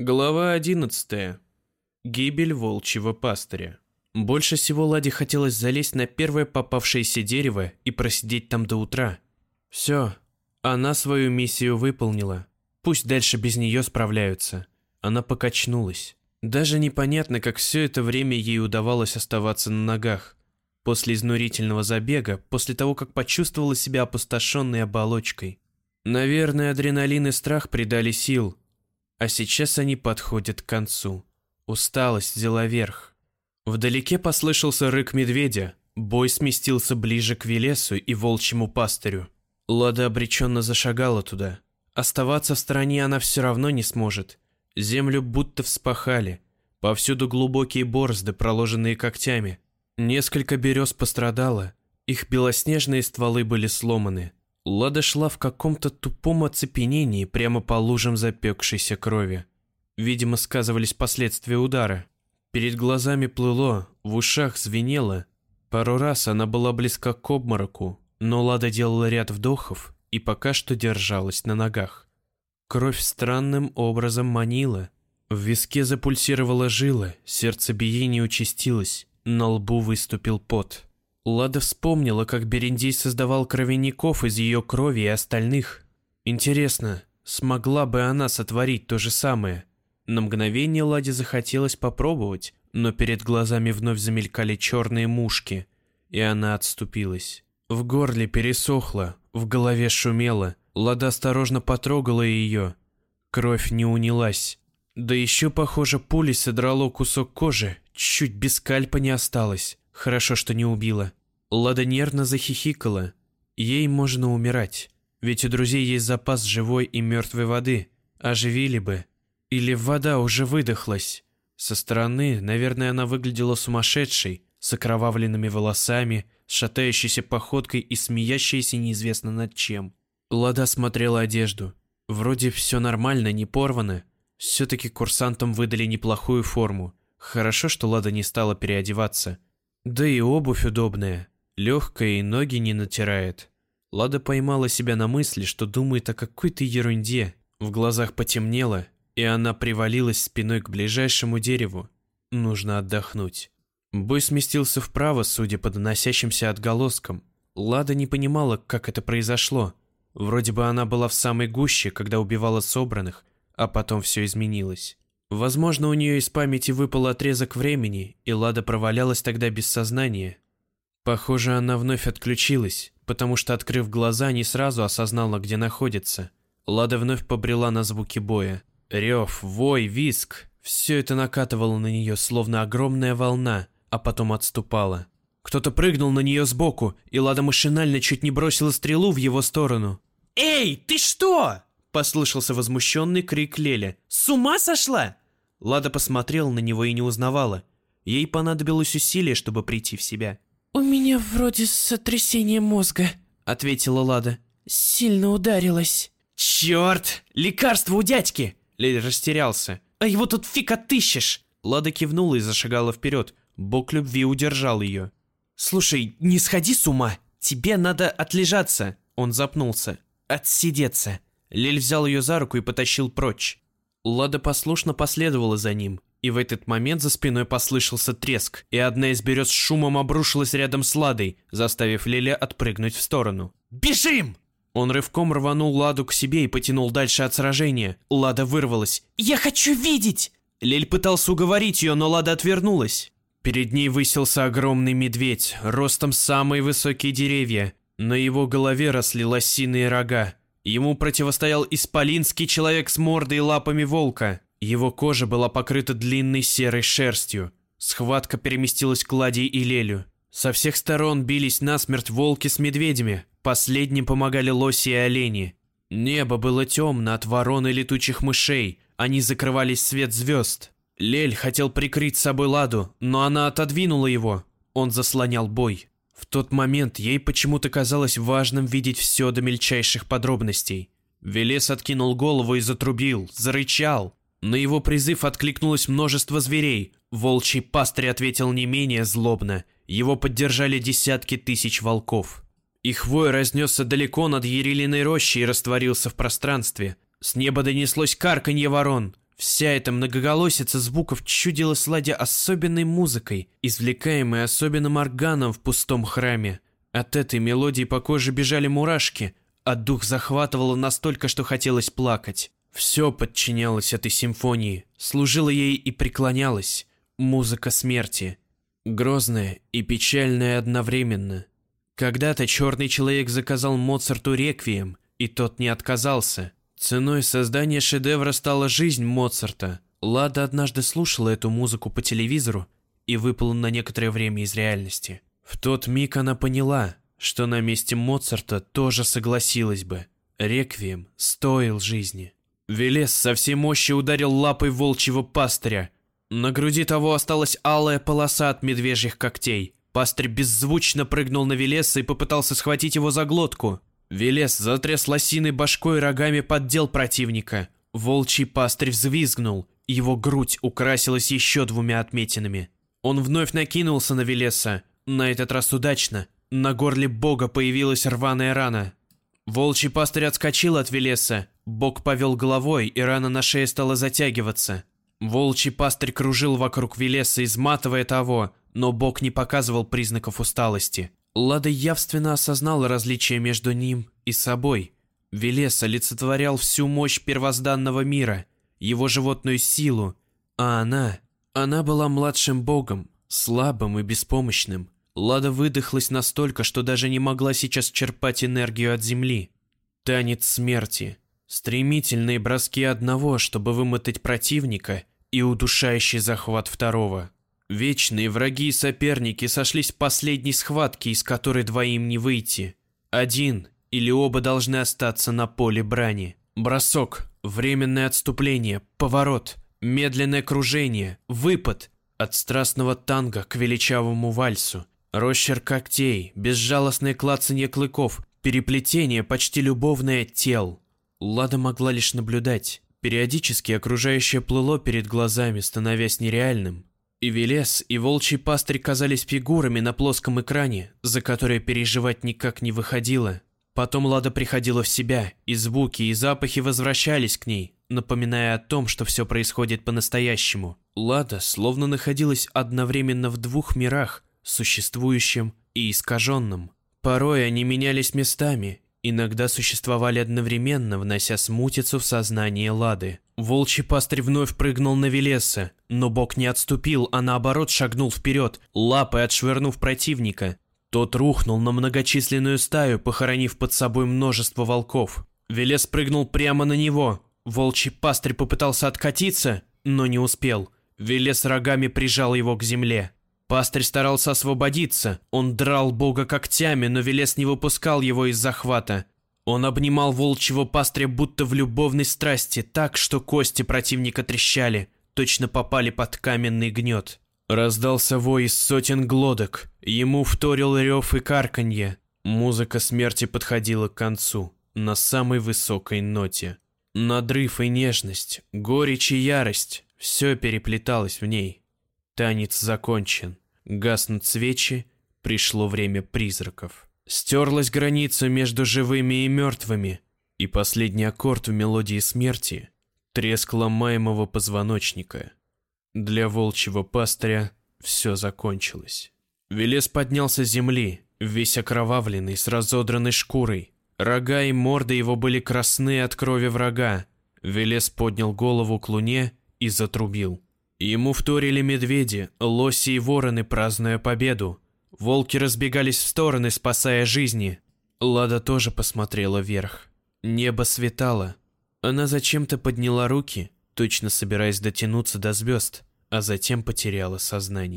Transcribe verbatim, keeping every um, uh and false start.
Глава одиннадцатая. Гибель волчьего пастыря. Больше всего Ладе хотелось залезть на первое попавшееся дерево и просидеть там до утра. Все, она свою миссию выполнила. Пусть дальше без нее справляются. Она покачнулась. Даже непонятно, как все это время ей удавалось оставаться на ногах. После изнурительного забега, после того, как почувствовала себя опустошенной оболочкой. Наверное, адреналин и страх придали сил. А сейчас они подходят к концу. Усталость взяла верх. Вдалеке послышался рык медведя. Бой сместился ближе к Велесу и волчьему пастырю. Лада обреченно зашагала туда. Оставаться в стороне она все равно не сможет. Землю будто вспахали. Повсюду глубокие борозды, проложенные когтями. Несколько берез пострадало. Их белоснежные стволы были сломаны. Лада шла в каком-то тупом оцепенении прямо по лужам запекшейся крови. Видимо, сказывались последствия удара. Перед глазами плыло, в ушах звенело. Пару раз она была близка к обмороку, но Лада делала ряд вдохов и пока что держалась на ногах. Кровь странным образом манила. В виске запульсировала жила, сердцебиение участилось, на лбу выступил пот. Лада вспомнила, как Берендей создавал кровяников из ее крови и остальных. Интересно, смогла бы она сотворить то же самое? На мгновение Ладе захотелось попробовать, но перед глазами вновь замелькали черные мушки, и она отступилась. В горле пересохло, в голове шумело. Лада осторожно потрогала ее. Кровь не унялась. Да еще, похоже, пулей содрало кусок кожи, чуть без скальпа не осталось. Хорошо, что не убила. Лада нервно захихикала. Ей можно умирать, ведь у друзей есть запас живой и мертвой воды. Оживили бы. Или вода уже выдохлась. Со стороны, наверное, она выглядела сумасшедшей, с окровавленными волосами, с шатающейся походкой и смеящейся неизвестно над чем. Лада смотрела одежду. Вроде все нормально, не порвано. Все-таки курсантам выдали неплохую форму. Хорошо, что Лада не стала переодеваться. Да и обувь удобная, легкая и ноги не натирает. Лада поймала себя на мысли, что думает о какой-то ерунде. В глазах потемнело, и она привалилась спиной к ближайшему дереву. Нужно отдохнуть. Бой сместился вправо, судя по доносящимся отголоскам. Лада не понимала, как это произошло. Вроде бы она была в самой гуще, когда убивала собранных, а потом все изменилось. Возможно, у нее из памяти выпал отрезок времени, и Лада провалялась тогда без сознания. Похоже, она вновь отключилась, потому что, открыв глаза, не сразу осознала, где находится. Лада вновь побрела на звуки боя. Рев, вой, визг – все это накатывало на нее, словно огромная волна, а потом отступало. Кто-то прыгнул на нее сбоку, и Лада машинально чуть не бросила стрелу в его сторону. «Эй, ты что?» – послышался возмущенный крик Леля. «С ума сошла?» Лада посмотрела на него и не узнавала. Ей понадобилось усилие, чтобы прийти в себя. «У меня вроде сотрясение мозга», — ответила Лада. «Сильно ударилась». «Черт! Лекарство у дядьки!» Лель растерялся. «А его тут фиг отыщешь!» Лада кивнула и зашагала вперед. Бог любви удержал ее. «Слушай, не сходи с ума. Тебе надо отлежаться». Он запнулся. «Отсидеться». Лель взял ее за руку и потащил прочь. Лада послушно последовала за ним, и в этот момент за спиной послышался треск, и одна из берез с шумом обрушилась рядом с Ладой, заставив Леля отпрыгнуть в сторону. «Бежим!» Он рывком рванул Ладу к себе и потянул дальше от сражения. Лада вырвалась. «Я хочу видеть!» Лель пытался уговорить ее, но Лада отвернулась. Перед ней высился огромный медведь, ростом самые высокие деревья. На его голове росли лосиные рога. Ему противостоял исполинский человек с мордой и лапами волка. Его кожа была покрыта длинной серой шерстью. Схватка переместилась к Ладе и Лелю. Со всех сторон бились насмерть волки с медведями. Последним помогали лоси и олени. Небо было темно от ворон и летучих мышей. Они закрывали свет звезд. Лель хотел прикрыть собой Ладу, но она отодвинула его. Он заслонял бой. В тот момент ей почему-то казалось важным видеть все до мельчайших подробностей. Велес откинул голову и затрубил, зарычал. На его призыв откликнулось множество зверей. Волчий пастырь ответил не менее злобно. Его поддержали десятки тысяч волков. Их вой разнесся далеко над Ярилиной рощей и растворился в пространстве. С неба донеслось карканье ворон. Вся эта многоголосица звуков чудилась Ладе особенной музыкой, извлекаемой особенным органом в пустом храме. От этой мелодии по коже бежали мурашки, а дух захватывало настолько, что хотелось плакать. Все подчинялось этой симфонии, служило ей и преклонялось. Музыка смерти. Грозная и печальная одновременно. Когда-то черный человек заказал Моцарту реквием, и тот не отказался. Ценой создания шедевра стала жизнь Моцарта. Лада однажды слушала эту музыку по телевизору и выпала на некоторое время из реальности. В тот миг она поняла, что на месте Моцарта тоже согласилась бы. Реквием стоил жизни. Велес со всей мощи ударил лапой волчьего пастыря. На груди того осталась алая полоса от медвежьих когтей. Пастырь беззвучно прыгнул на Велеса и попытался схватить его за глотку. Велес затряс лосиной башкой и рогами поддел противника. Волчий пастырь взвизгнул, его грудь украсилась еще двумя отметинами. Он вновь накинулся на Велеса, на этот раз удачно. На горле бога появилась рваная рана. Волчий пастырь отскочил от Велеса, бог повел головой, и рана на шее стала затягиваться. Волчий пастырь кружил вокруг Велеса, изматывая того, но бог не показывал признаков усталости. Лада явственно осознала различие между ним и собой. Велес олицетворял всю мощь первозданного мира, его животную силу, а она... Она была младшим богом, слабым и беспомощным. Лада выдохлась настолько, что даже не могла сейчас черпать энергию от земли. Танец смерти. Стремительные броски одного, чтобы вымотать противника, и удушающий захват второго. Вечные враги и соперники сошлись в последней схватке, из которой двоим не выйти. Один или оба должны остаться на поле брани. Бросок, временное отступление, поворот, медленное кружение, выпад. От страстного танго к величавому вальсу. Росчерк когтей, безжалостное клацанье клыков, переплетение почти любовное тел. Лада могла лишь наблюдать. Периодически окружающее плыло перед глазами, становясь нереальным. И Велес, и волчий пастырь казались фигурами на плоском экране, за которые переживать никак не выходило. Потом Лада приходила в себя, и звуки, и запахи возвращались к ней, напоминая о том, что все происходит по-настоящему. Лада словно находилась одновременно в двух мирах, существующем и искаженном. Порой они менялись местами, иногда существовали одновременно, внося смутицу в сознание Лады. Волчий пастырь вновь прыгнул на Велеса, но бог не отступил, а наоборот шагнул вперед, лапой отшвырнув противника. Тот рухнул на многочисленную стаю, похоронив под собой множество волков. Велес прыгнул прямо на него. Волчий пастырь попытался откатиться, но не успел. Велес рогами прижал его к земле. Пастырь старался освободиться. Он драл бога когтями, но Велес не выпускал его из захвата. Он обнимал волчьего пастыря будто в любовной страсти, так, что кости противника трещали, точно попали под каменный гнет. Раздался вой из сотен глоток. Ему вторил рев и карканье. Музыка смерти подходила к концу, на самой высокой ноте. Надрыв и нежность, горечь и ярость — все переплеталось в ней. Танец закончен. Гаснут свечи, пришло время призраков. Стерлась граница между живыми и мертвыми, и последний аккорд в мелодии смерти — треск ломаемого позвоночника. Для волчьего пастыря все закончилось. Велес поднялся с земли, весь окровавленный, с разодранной шкурой. Рога и морда его были красны от крови врага. Велес поднял голову к луне и затрубил. Ему вторили медведи, лоси и вороны, празднуя победу. Волки разбегались в стороны, спасая жизни. Лада тоже посмотрела вверх. Небо светало. Она зачем-то подняла руки, точно собираясь дотянуться до звезд, а затем потеряла сознание.